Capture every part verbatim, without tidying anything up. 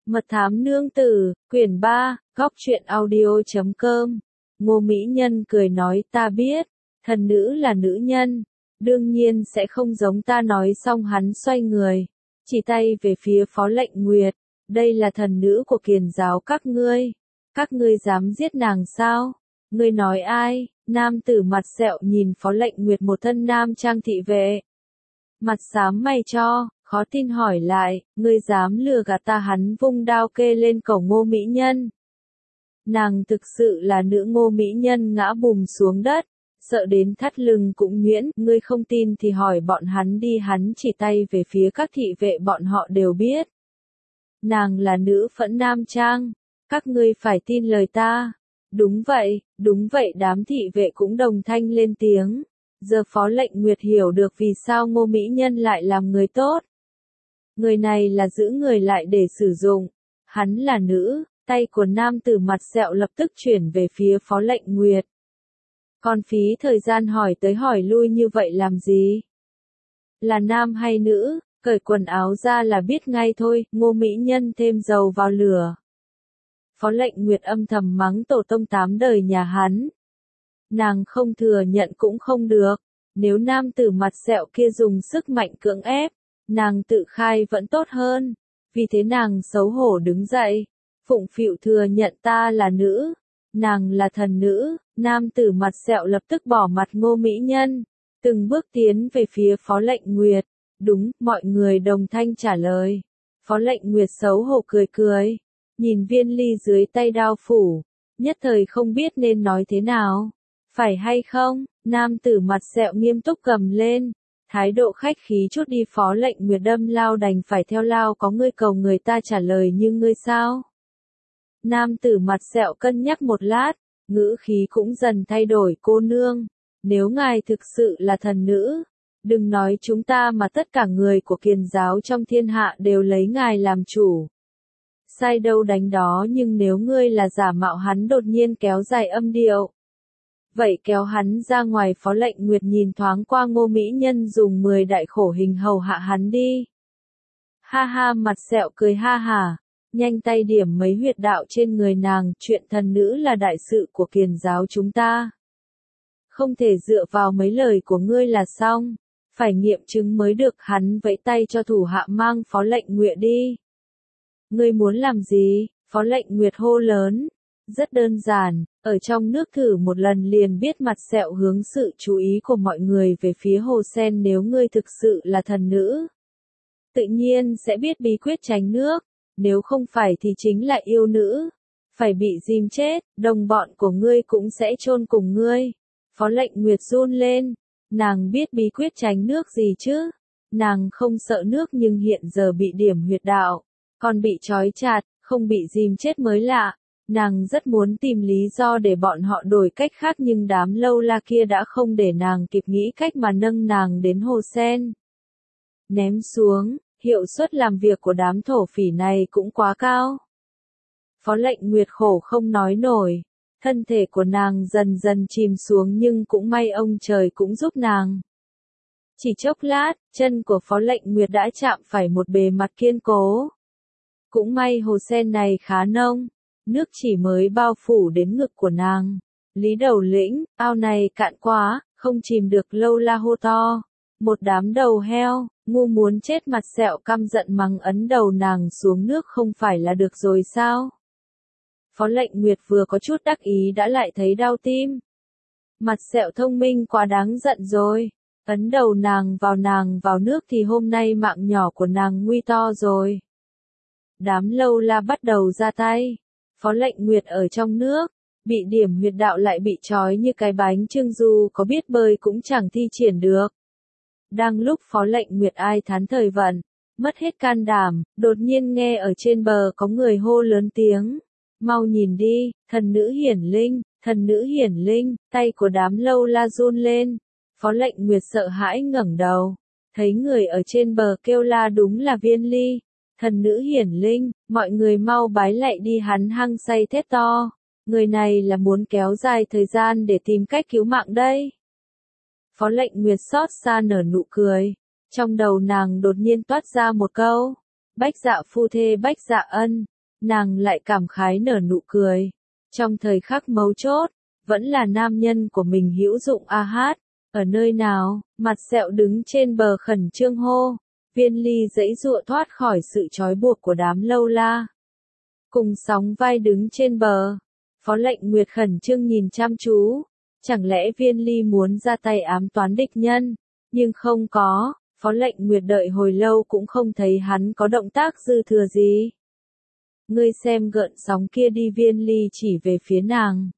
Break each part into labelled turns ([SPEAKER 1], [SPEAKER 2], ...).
[SPEAKER 1] Mật thám nương tử, quyển ba, góc truyện audio chấm com. Ngô Mỹ Nhân cười nói ta biết, thần nữ là nữ nhân, đương nhiên sẽ không giống ta. Nói xong hắn xoay người, chỉ tay về phía Phó Lệnh Nguyệt, đây là thần nữ của Kiền giáo các ngươi, các ngươi dám giết nàng sao? Ngươi nói ai? Nam tử mặt sẹo nhìn Phó Lệnh Nguyệt một thân nam trang thị vệ, mặt xám mày cho, khó tin hỏi lại, ngươi dám lừa gạt ta? Hắn vung đao kê lên cổ Ngô Mỹ Nhân. Nàng thực sự là nữ. Ngô Mỹ Nhân ngã bùm xuống đất, sợ đến thắt lưng cũng nhuyễn. Ngươi không tin thì hỏi bọn hắn đi. Hắn chỉ tay về phía các thị vệ, bọn họ đều biết. Nàng là nữ phẫn nam trang, các ngươi phải tin lời ta. Đúng vậy, đúng vậy. Đám thị vệ cũng đồng thanh lên tiếng. Giờ Phó Lệnh Nguyệt hiểu được vì sao Ngô Mỹ Nhân lại làm người tốt. Người này là giữ người lại để sử dụng. Hắn là nữ. Tay của nam tử mặt sẹo lập tức chuyển về phía Phó Lệnh Nguyệt. Còn phí thời gian hỏi tới hỏi lui như vậy làm gì? Là nam hay nữ? Cởi quần áo ra là biết ngay thôi. Ngô Mỹ Nhân thêm dầu vào lửa. Phó Lệnh Nguyệt âm thầm mắng tổ tông tám đời nhà hắn. Nàng không thừa nhận cũng không được. Nếu nam tử mặt sẹo kia dùng sức mạnh cưỡng ép, nàng tự khai vẫn tốt hơn. Vì thế nàng xấu hổ đứng dậy, phụng phịu thừa nhận ta là nữ, nàng là thần nữ. Nam tử mặt sẹo lập tức bỏ mặt Ngô Mỹ Nhân, từng bước tiến về phía Phó Lệnh Nguyệt. Đúng, mọi người đồng thanh trả lời. Phó Lệnh Nguyệt xấu hổ cười cười, nhìn viên ly dưới tay đao phủ, nhất thời không biết nên nói thế nào. Phải hay không? Nam tử mặt sẹo nghiêm túc cầm lên, thái độ khách khí chút đi. Phó Lệnh Nguyệt đâm lao đành phải theo lao. Có ngươi cầu người ta trả lời như ngươi sao? Nam tử mặt sẹo cân nhắc một lát, ngữ khí cũng dần thay đổi. Cô nương, nếu ngài thực sự là thần nữ, đừng nói chúng ta mà tất cả người của Kiền giáo trong thiên hạ đều lấy ngài làm chủ. Sai đâu đánh đó. Nhưng nếu ngươi là giả mạo. Hắn đột nhiên kéo dài âm điệu. Vậy kéo hắn ra ngoài. Phó Lệnh Nguyệt nhìn thoáng qua Ngô Mỹ Nhân dùng mười đại khổ hình hầu hạ hắn đi. Ha ha, mặt sẹo cười ha hả, nhanh tay điểm mấy huyệt đạo trên người nàng. Chuyện thần nữ là đại sự của Kiền giáo chúng ta, không thể dựa vào mấy lời của ngươi là xong, phải nghiệm chứng mới được. Hắn vẫy tay cho thủ hạ mang Phó Lệnh Nguyệt đi. Ngươi muốn làm gì? Phó Lệnh Nguyệt hô lớn. Rất đơn giản, ở trong nước thử một lần liền biết. Mặt sẹo hướng sự chú ý của mọi người về phía hồ sen. Nếu ngươi thực sự là thần nữ, tự nhiên sẽ biết bí quyết tránh nước, nếu không phải thì chính là yêu nữ, phải bị dìm chết, đồng bọn của ngươi cũng sẽ chôn cùng ngươi. Phó Lệnh Nguyệt run lên, nàng biết bí quyết tránh nước gì chứ? Nàng không sợ nước nhưng hiện giờ bị điểm huyệt đạo, còn bị trói chặt, không bị dìm chết mới lạ. Nàng rất muốn tìm lý do để bọn họ đổi cách khác, nhưng đám lâu la kia đã không để nàng kịp nghĩ cách mà nâng nàng đến hồ sen. Ném xuống, hiệu suất làm việc của đám thổ phỉ này cũng quá cao. Phó Lệnh Nguyệt khổ không nói nổi, thân thể của nàng dần dần chìm xuống, nhưng cũng may ông trời cũng giúp nàng. Chỉ chốc lát, chân của Phó Lệnh Nguyệt đã chạm phải một bề mặt kiên cố. Cũng may hồ sen này khá nông, nước chỉ mới bao phủ đến ngực của nàng. Lý Đầu Lĩnh, ao này cạn quá, không chìm được. Lâu la hô to. Một đám đầu heo, ngu muốn chết. Mặt sẹo căm giận mắng, ấn đầu nàng xuống nước không phải là được rồi sao? Phó Lệnh Nguyệt vừa có chút đắc ý đã lại thấy đau tim. Mặt sẹo thông minh quá đáng giận rồi. Ấn đầu nàng vào nàng vào nước thì hôm nay mạng nhỏ của nàng nguy to rồi. Đám lâu la bắt đầu ra tay. Phó Lệnh Nguyệt ở trong nước, bị điểm huyệt đạo lại bị trói như cái bánh chưng, dù có biết bơi cũng chẳng thi triển được. Đang lúc Phó Lệnh Nguyệt ai thán thời vận, mất hết can đảm, đột nhiên nghe ở trên bờ có người hô lớn tiếng. Mau nhìn đi, thần nữ hiển linh, thần nữ hiển linh. Tay của đám lâu la run lên. Phó Lệnh Nguyệt sợ hãi ngẩng đầu, thấy người ở trên bờ kêu la đúng là Viên Ly. Thần nữ hiển linh, mọi người mau bái lạy đi. Hắn hăng say thét to, người này là muốn kéo dài thời gian để tìm cách cứu mạng đây. Phó Lệnh Nguyệt xót xa nở nụ cười, trong đầu nàng đột nhiên toát ra một câu, bách dạ phu thê bách dạ ân, Nàng lại cảm khái nở nụ cười. Trong thời khắc mấu chốt, vẫn là nam nhân của mình hữu dụng a hát. Ở nơi nào, mặt sẹo đứng trên bờ khẩn trương hô. Viên Ly giãy giụa thoát khỏi sự trói buộc của đám lâu la. Cùng sóng vai đứng trên bờ. Phó Lệnh Nguyệt khẩn trương nhìn chăm chú. Chẳng lẽ Viên Ly muốn ra tay ám toán địch nhân? Nhưng không có, Phó Lệnh Nguyệt đợi hồi lâu cũng không thấy hắn có động tác dư thừa gì. Ngươi xem gợn sóng kia đi, Viên Ly chỉ về phía nàng.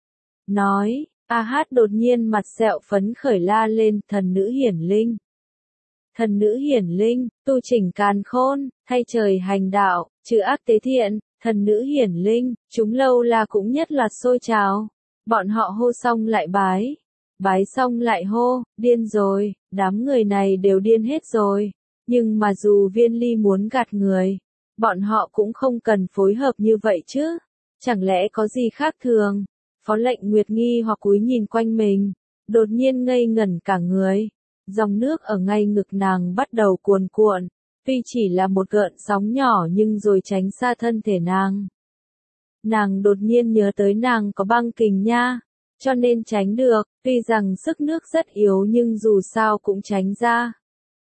[SPEAKER 1] Nói, a hát đột nhiên mặt sẹo phấn khởi la lên, thần nữ hiển linh. Thần nữ hiển linh, tu chỉnh càn khôn, thay trời hành đạo, trừ ác tế thiện, thần nữ hiển linh, chúng lâu la cũng nhất loạt sôi trào. Bọn họ hô xong lại bái. Bái xong lại hô, điên rồi, đám người này đều điên hết rồi. Nhưng mà dù Viên Ly muốn gạt người, bọn họ cũng không cần phối hợp như vậy chứ. Chẳng lẽ có gì khác thường? Phó Lệnh Nguyệt nghi hoặc cúi nhìn quanh mình, đột nhiên ngây ngẩn cả người. Dòng nước ở ngay ngực nàng bắt đầu cuồn cuộn, tuy chỉ là một gợn sóng nhỏ nhưng rồi tránh xa thân thể nàng. Nàng đột nhiên nhớ tới nàng có băng kình nha, cho nên tránh được, tuy rằng sức nước rất yếu nhưng dù sao cũng tránh ra.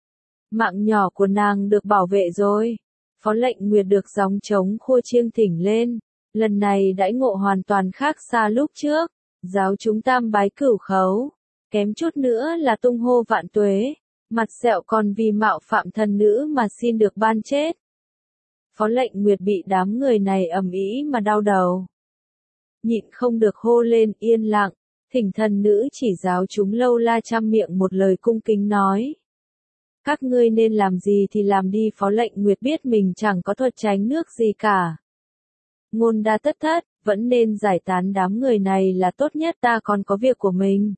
[SPEAKER 1] Mạng nhỏ của nàng được bảo vệ rồi. Phó Lệnh Nguyệt được gióng trống khua chiêng thỉnh lên, lần này đãi ngộ hoàn toàn khác xa lúc trước. Giáo chúng tam bái cửu khấu, kém chút nữa là tung hô vạn tuế, mặt sẹo còn vì mạo phạm thần nữ mà xin được ban chết. Phó Lệnh Nguyệt bị đám người này ầm ĩ mà đau đầu. Nhịn không được hô lên, yên lặng, thỉnh thần nữ chỉ giáo chúng lâu la trăm miệng một lời cung kính nói. Các ngươi nên làm gì thì làm đi. Phó Lệnh Nguyệt biết mình chẳng có thuật tránh nước gì cả. Ngôn đa tất thất, vẫn nên giải tán đám người này là tốt nhất, ta còn có việc của mình.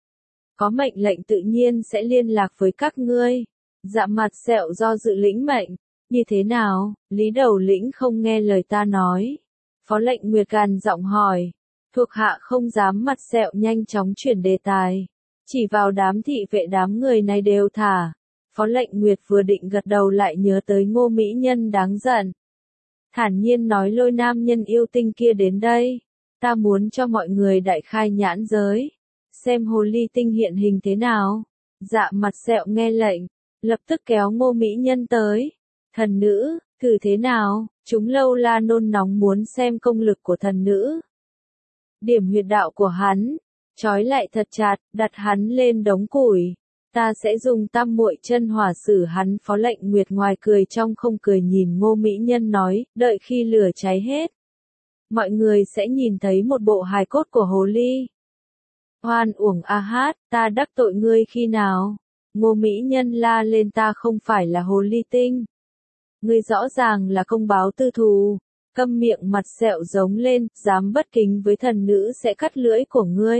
[SPEAKER 1] Có mệnh lệnh tự nhiên sẽ liên lạc với các ngươi. Dạ mặt sẹo do dự lĩnh mệnh. Như thế nào, Lý Đầu Lĩnh không nghe lời ta nói? Phó Lệnh Nguyệt gằn giọng hỏi. Thuộc hạ không dám. Mặt sẹo nhanh chóng chuyển đề tài. Chỉ vào đám thị vệ, đám người này đều thả. Phó Lệnh Nguyệt vừa định gật đầu lại nhớ tới Ngô mỹ nhân đáng giận. Thản nhiên nói, lôi nam nhân yêu tinh kia đến đây. Ta muốn cho mọi người đại khai nhãn giới. Xem hồ ly tinh hiện hình thế nào. Dạ mặt sẹo nghe lệnh, lập tức kéo Ngô mỹ nhân tới. Thần nữ, thử thế nào? Chúng lâu la nôn nóng muốn xem công lực của thần nữ. Điểm huyệt đạo của hắn, trói lại thật chặt, đặt hắn lên đống củi. Ta sẽ dùng tam muội chân hỏa xử hắn. Phó Lệnh Nguyệt ngoài cười trong không cười nhìn Ngô mỹ nhân nói, đợi khi lửa cháy hết, mọi người sẽ nhìn thấy một bộ hài cốt của hồ ly. Hoan uổng a hát, ta đắc tội ngươi khi nào? Ngô mỹ nhân la lên, ta không phải là hồ ly tinh. Ngươi rõ ràng là công báo tư thù. Câm miệng. Mặt sẹo giống lên, dám bất kính với thần nữ sẽ cắt lưỡi của ngươi.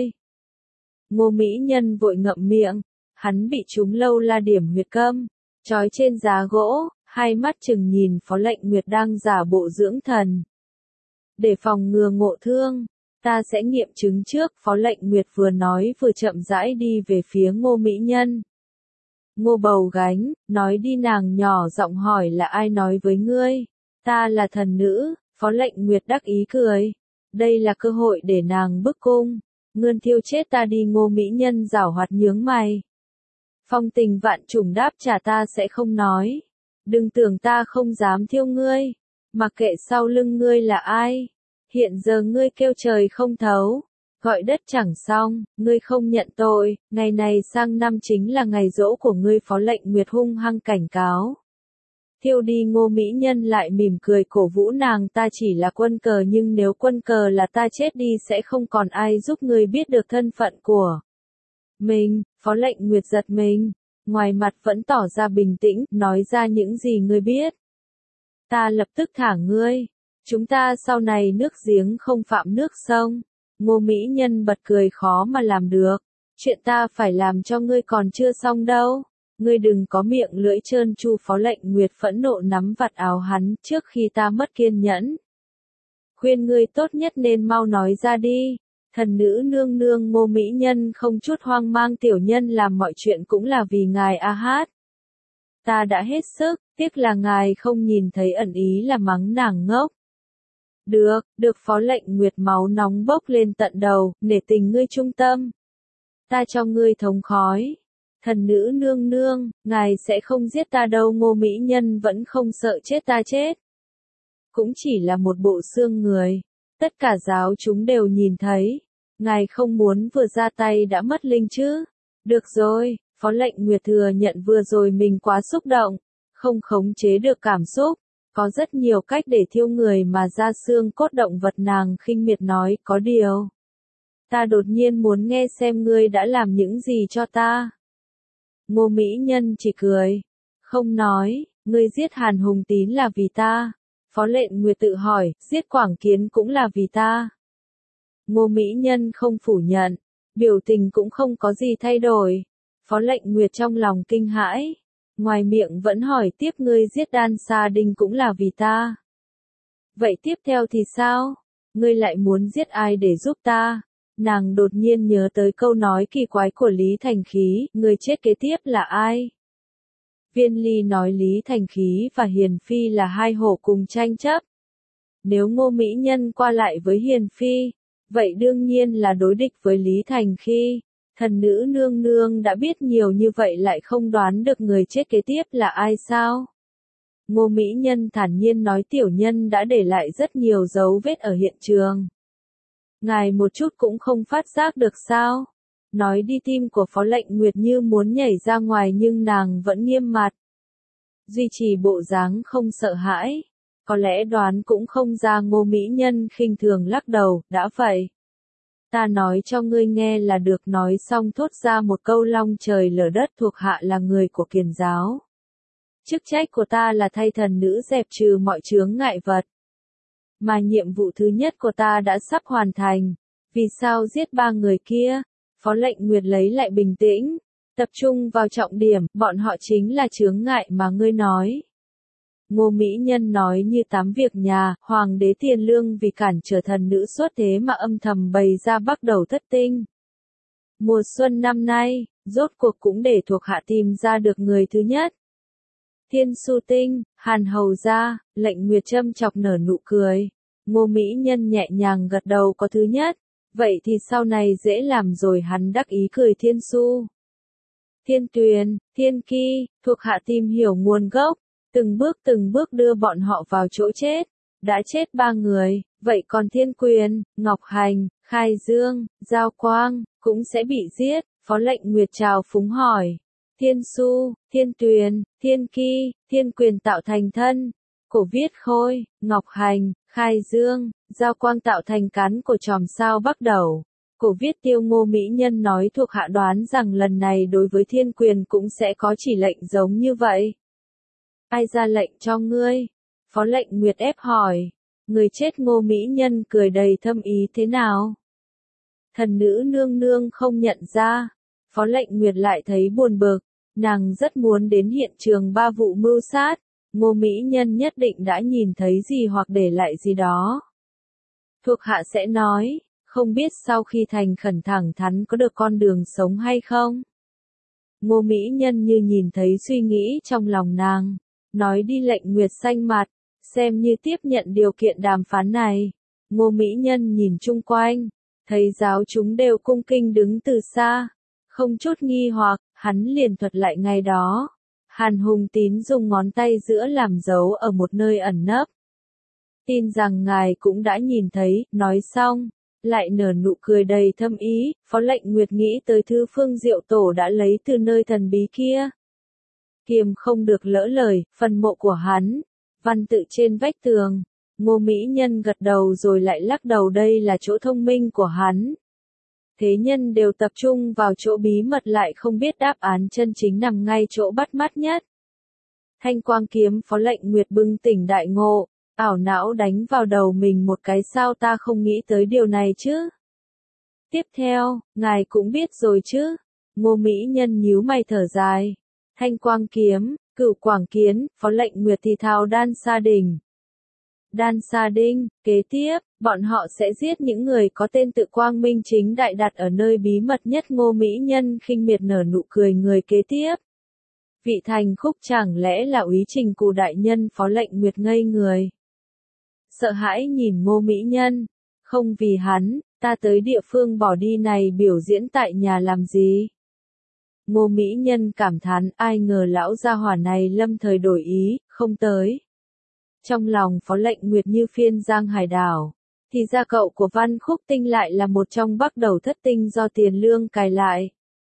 [SPEAKER 1] Ngô mỹ nhân vội ngậm miệng. Hắn bị chúng lâu la điểm huyệt câm, trói trên giá gỗ, hai mắt chừng nhìn Phó Lệnh Nguyệt đang giả bộ dưỡng thần. Để phòng ngừa ngộ thương, ta sẽ nghiệm chứng trước. Phó Lệnh Nguyệt vừa nói vừa chậm rãi đi về phía Ngô mỹ nhân. Ngô bầu gánh, nói đi. Nàng nhỏ giọng hỏi, là ai nói với ngươi? Ta là thần nữ. Phó Lệnh Nguyệt đắc ý cười. Đây là cơ hội để nàng bức cung. Ngươn thiêu chết ta đi. Ngô mỹ nhân giảo hoạt nhướng mày. Phong tình vạn trùng đáp trả, ta sẽ không nói. Đừng tưởng ta không dám thiêu ngươi. Mặc kệ sau lưng ngươi là ai. Hiện giờ ngươi kêu trời không thấu, gọi đất chẳng xong, ngươi không nhận tội, ngày này sang năm chính là ngày giỗ của ngươi. Phó Lệnh Nguyệt hung hăng cảnh cáo. Thiêu đi. Ngô mỹ nhân lại mỉm cười cổ vũ nàng, ta chỉ là quân cờ, nhưng nếu quân cờ là ta chết đi sẽ không còn ai giúp ngươi biết được thân phận của mình. Phó Lệnh Nguyệt giật mình, ngoài mặt vẫn tỏ ra bình tĩnh, nói ra những gì ngươi biết. Ta lập tức thả ngươi. Chúng ta sau này nước giếng không phạm nước sông. Ngô mỹ nhân bật cười, khó mà làm được. Chuyện ta phải làm cho ngươi còn chưa xong đâu. Ngươi đừng có miệng lưỡi trơn tru. Phó Lệnh Nguyệt phẫn nộ nắm vạt áo hắn, trước khi ta mất kiên nhẫn. Khuyên ngươi tốt nhất nên mau nói ra đi. Thần nữ nương nương. Ngô mỹ nhân không chút hoang mang, tiểu nhân làm mọi chuyện cũng là vì ngài a hát. Ta đã hết sức, tiếc là ngài không nhìn thấy, ẩn ý là mắng nàng ngốc. Được, được Phó Lệnh Nguyệt máu nóng bốc lên tận đầu, nể tình ngươi trung tâm. Ta cho ngươi thống khói. Thần nữ nương nương, ngài sẽ không giết ta đâu. Ngô Mỹ Nhân vẫn không sợ chết ta chết. Cũng chỉ là một bộ xương người. Tất cả giáo chúng đều nhìn thấy. Ngài không muốn vừa ra tay đã mất linh chứ. Được rồi, Phó Lệnh Nguyệt thừa nhận vừa rồi mình quá xúc động. Không khống chế được cảm xúc. Có rất nhiều cách để thiêu người mà ra xương cốt động vật. Nàng khinh miệt nói, có điều. Ta đột nhiên muốn nghe xem ngươi đã làm những gì cho ta. Ngô Mỹ Nhân chỉ cười. Không nói, ngươi giết Hàn Hùng Tín là vì ta. Phó Lệnh Nguyệt tự hỏi, giết Quảng Kiến cũng là vì ta. Ngô Mỹ Nhân không phủ nhận. Biểu tình cũng không có gì thay đổi. Phó Lệnh Nguyệt trong lòng kinh hãi. Ngoài miệng vẫn hỏi tiếp ngươi giết Đan Sa Đinh cũng là vì ta. Vậy tiếp theo thì sao? Ngươi lại muốn giết ai để giúp ta? Nàng đột nhiên nhớ tới câu nói kỳ quái của Lý Thành Khí, người chết kế tiếp là ai? Viên Ly nói Lý Thành Khí và Hiền Phi là hai hổ cùng tranh chấp. Nếu Ngô Mỹ Nhân qua lại với Hiền Phi, vậy đương nhiên là đối địch với Lý Thành Khí. Thần nữ nương nương đã biết nhiều như vậy lại không đoán được người chết kế tiếp là ai sao? Ngô Mỹ Nhân thản nhiên nói tiểu nhân đã để lại rất nhiều dấu vết ở hiện trường. Ngài một chút cũng không phát giác được sao? Nói đi tim của Phó Lệnh Nguyệt như muốn nhảy ra ngoài nhưng nàng vẫn nghiêm mặt. Duy trì bộ dáng không sợ hãi. Có lẽ đoán cũng không ra. Ngô Mỹ Nhân khinh thường lắc đầu, đã vậy. Ta nói cho ngươi nghe là được. Nói xong thốt ra một câu long trời lở đất, thuộc hạ là người của Kiền giáo. Chức trách của ta là thay thần nữ dẹp trừ mọi chướng ngại vật. Mà nhiệm vụ thứ nhất của ta đã sắp hoàn thành. Vì sao giết ba người kia? Phó Lệnh Nguyệt lấy lại bình tĩnh. Tập trung vào trọng điểm, bọn họ chính là chướng ngại mà ngươi nói. Ngô Mỹ Nhân nói như tám việc nhà, Hoàng đế Tiền Lương vì cản trở thần nữ xuất thế mà âm thầm bày ra bắt đầu thất tinh. Mùa xuân năm nay, rốt cuộc cũng để thuộc hạ tìm ra được người thứ nhất. Thiên Su Tinh, Hàn Hầu gia. Lệnh Nguyệt châm chọc nở nụ cười. Ngô Mỹ Nhân nhẹ nhàng gật đầu, có thứ nhất. Vậy thì sau này dễ làm rồi. Hắn đắc ý cười. Thiên Su, Thiên Tuyền, Thiên Ki, thuộc hạ tìm hiểu nguồn gốc. Từng bước từng bước đưa bọn họ vào chỗ chết. Đã chết ba người, vậy còn Thiên Quyền, Ngọc Hành, Khai Dương, Giao Quang, cũng sẽ bị giết. Phó Lệnh Nguyệt trào phúng hỏi. Thiên Su, Thiên Tuyền, Thiên Ki, Thiên Quyền tạo thành thân. Cổ viết khôi, Ngọc Hành, Khai Dương, Giao Quang tạo thành cán của chòm sao bắt đầu. Cổ viết tiêu. Ngô Mỹ Nhân nói thuộc hạ đoán rằng lần này đối với Thiên Quyền cũng sẽ có chỉ lệnh giống như vậy. Ai ra lệnh cho ngươi? Phó Lệnh Nguyệt ép hỏi. Người chết. Ngô Mỹ Nhân cười đầy thâm ý. Thế nào? Thần nữ nương nương không nhận ra. Phó Lệnh Nguyệt lại thấy buồn bực. Nàng rất muốn đến hiện trường ba vụ mưu sát. Ngô Mỹ Nhân nhất định đã nhìn thấy gì hoặc để lại gì đó. Thuộc hạ sẽ nói, không biết sau khi thành khẩn thẳng thắn có được con đường sống hay không? Ngô Mỹ Nhân như nhìn thấy suy nghĩ trong lòng nàng. Nói đi. Lệnh Nguyệt xanh mặt, xem như tiếp nhận điều kiện đàm phán này. Ngô Mỹ Nhân nhìn chung quanh, thấy giáo chúng đều cung kinh đứng từ xa. Không chút nghi hoặc, hắn liền thuật lại ngày đó. Hàn Hùng Tín dùng ngón tay giữa làm dấu ở một nơi ẩn nấp. Tin rằng ngài cũng đã nhìn thấy. Nói xong, lại nở nụ cười đầy thâm ý. Phó Lệnh Nguyệt nghĩ tới thư Phương Diệu Tổ đã lấy từ nơi thần bí kia. Kiềm không được lỡ lời, phần mộ của hắn. Văn tự trên vách tường. Ngô Mỹ Nhân gật đầu rồi lại lắc đầu. Đây là chỗ thông minh của hắn. Thế nhân đều tập trung vào chỗ bí mật lại không biết đáp án chân chính nằm ngay chỗ bắt mắt nhất. Thanh quang kiếm. Phó Lệnh Nguyệt bừng tỉnh đại ngộ, ảo não đánh vào đầu mình một cái. Sao ta không nghĩ tới điều này chứ? Tiếp theo, ngài cũng biết rồi chứ? Ngô Mỹ Nhân nhíu mày thở dài. Thanh quang kiếm, Cửu Quảng Kiến. Phó Lệnh Nguyệt thì thào. Đan Sa Đinh, Đan Sa Đinh. Kế tiếp, bọn họ sẽ giết những người có tên tự quang minh chính đại đặt ở nơi bí mật nhất. Ngô Mỹ Nhân khinh miệt nở nụ cười. Người kế tiếp, Vị Thành Khúc. Chẳng lẽ là Úy Trình Cù đại nhân? Phó Lệnh Nguyệt ngây người. sợ hãi nhìn Ngô Mỹ Nhân. Không vì hắn, ta tới địa phương bỏ đi này biểu diễn tại nhà làm gì? Ngô Mỹ Nhân cảm thán, ai ngờ lão gia hỏa này lâm thời đổi ý, không tới. Trong lòng Phó Lệnh Nguyệt như phiên giang hải đảo, thì ra cậu của Văn Khúc Tinh lại là một trong bắt đầu thất tinh do tiền lương cài lại.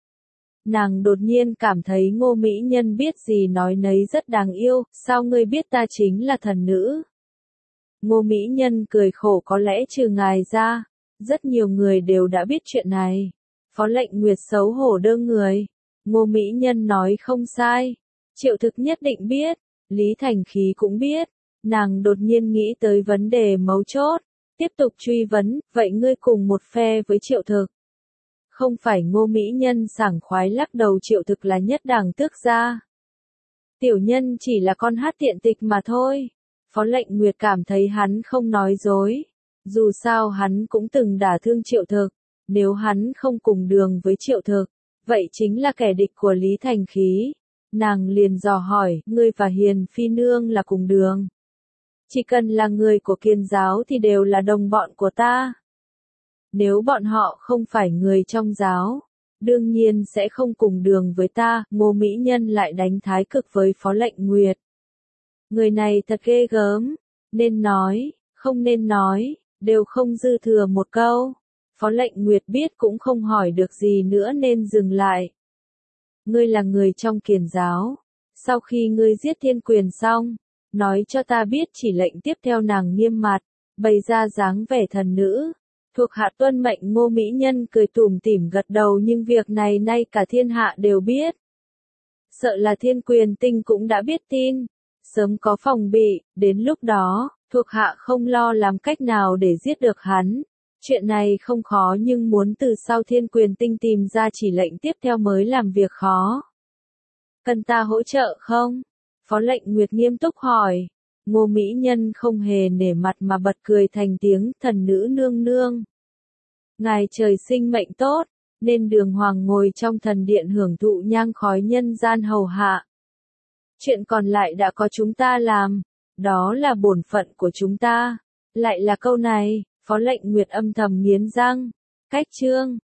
[SPEAKER 1] Nàng đột nhiên cảm thấy Ngô Mỹ Nhân biết gì nói nấy rất đáng yêu, sao ngươi biết ta chính là thần nữ? Ngô Mỹ Nhân cười khổ, có lẽ trừ ngài ra, rất nhiều người đều đã biết chuyện này. Phó Lệnh Nguyệt xấu hổ đơ người. Ngô Mỹ Nhân nói không sai. Triệu Thực nhất định biết, Lý Thành Khí cũng biết. Nàng đột nhiên nghĩ tới vấn đề mấu chốt, tiếp tục truy vấn, vậy ngươi cùng một phe với Triệu Thực? Không phải. Ngô Mỹ Nhân sảng khoái lắc đầu, Triệu Thực là nhất đẳng tước gia. Tiểu nhân chỉ là con hát tiện tịch mà thôi. Phó Lệnh Nguyệt cảm thấy hắn không nói dối. Dù sao hắn cũng từng đả thương Triệu Thực. Nếu hắn không cùng đường với Triệu Thực, vậy chính là kẻ địch của Lý Thành Khí. Nàng liền dò hỏi, ngươi và Hiền Phi Nương là cùng đường. Chỉ cần là người của Kiên giáo thì đều là đồng bọn của ta. Nếu bọn họ không phải người trong giáo, đương nhiên sẽ không cùng đường với ta. Ngô Mỹ Nhân lại đánh thái cực với Phó Lệnh Nguyệt. Người này thật ghê gớm, nên nói, không nên nói, đều không dư thừa một câu. Phó Lệnh Nguyệt biết cũng không hỏi được gì nữa nên dừng lại. Ngươi là người trong Kiền giáo, sau khi ngươi giết Thiên Quyền xong, nói cho ta biết chỉ lệnh. Tiếp theo nàng nghiêm mặt, bày ra dáng vẻ thần nữ. Thuộc hạ tuân mệnh. Ngô Mỹ Nhân cười tủm tỉm gật đầu, nhưng việc này nay cả thiên hạ đều biết. Sợ là Thiên Quyền Tinh cũng đã biết tin, sớm có phòng bị, đến lúc đó, thuộc hạ không lo làm cách nào để giết được hắn. Chuyện này không khó, nhưng muốn từ sau Thiên Quyền Tinh tìm ra chỉ lệnh tiếp theo mới làm việc khó. Cần ta hỗ trợ không? Phó Lệnh Nguyệt nghiêm túc hỏi. Ngô Mỹ Nhân không hề nể mặt mà bật cười thành tiếng, thần nữ nương nương. Ngài trời sinh mệnh tốt, nên đường hoàng ngồi trong thần điện hưởng thụ nhang khói nhân gian hầu hạ. Chuyện còn lại đã có chúng ta làm, đó là bổn phận của chúng ta. Lại là câu này, Phó Lệnh Nguyệt âm thầm nghiến răng. Cách chương